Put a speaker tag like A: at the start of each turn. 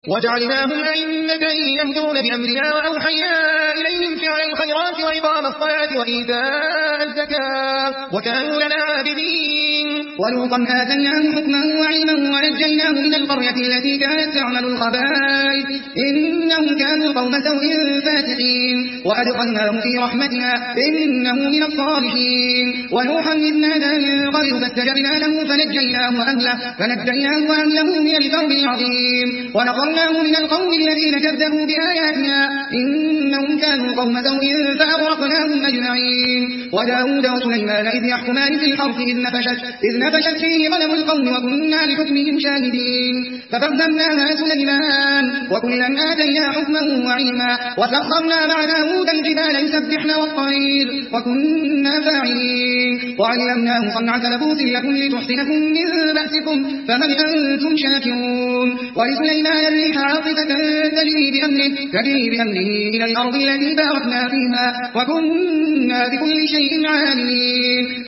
A: وجعلناهم أئمة يهدون بأمرنا وأوحينا إليهم فعل الخيرات وإقام الصلاة وإيتاء الزكاة وكانوا لنا عابدين.
B: ولوطا آتيناه حكما وعلما ونجيناه من القرية التي كانت تعمل الخبائث إنهم كانوا قوم سوء فاسقين وأدخلناه في رحمتنا إنه من الصالحين. ونوحا إذ نادى من قبل فاستجبنا له فنجيناه وأهله من الكرب العظيم ونقرناه من القوم الذين كذبوا بآياتنا إنهم كانوا قوم سوء فأغرقناهم أجمعين. وداود وسليمان إذ يحكمان في الحرث إذ نفشت فيه غنم القوم وكنا لحكمهم شاهدين ففهمناها سليمان وكلا آتينا حكما وعلما وسخرنا مع داود الجبال يسبحن والطير وكنا فاعلين. وعلمناه صنعة لبوس لكم لتحصنكم من بأسكم فهل أنتم شاكرون. ولسليمان الريح عاصفة تجري بأمره إلى الأرض التي باركنا فيها وكنا بكل شيء عالمين.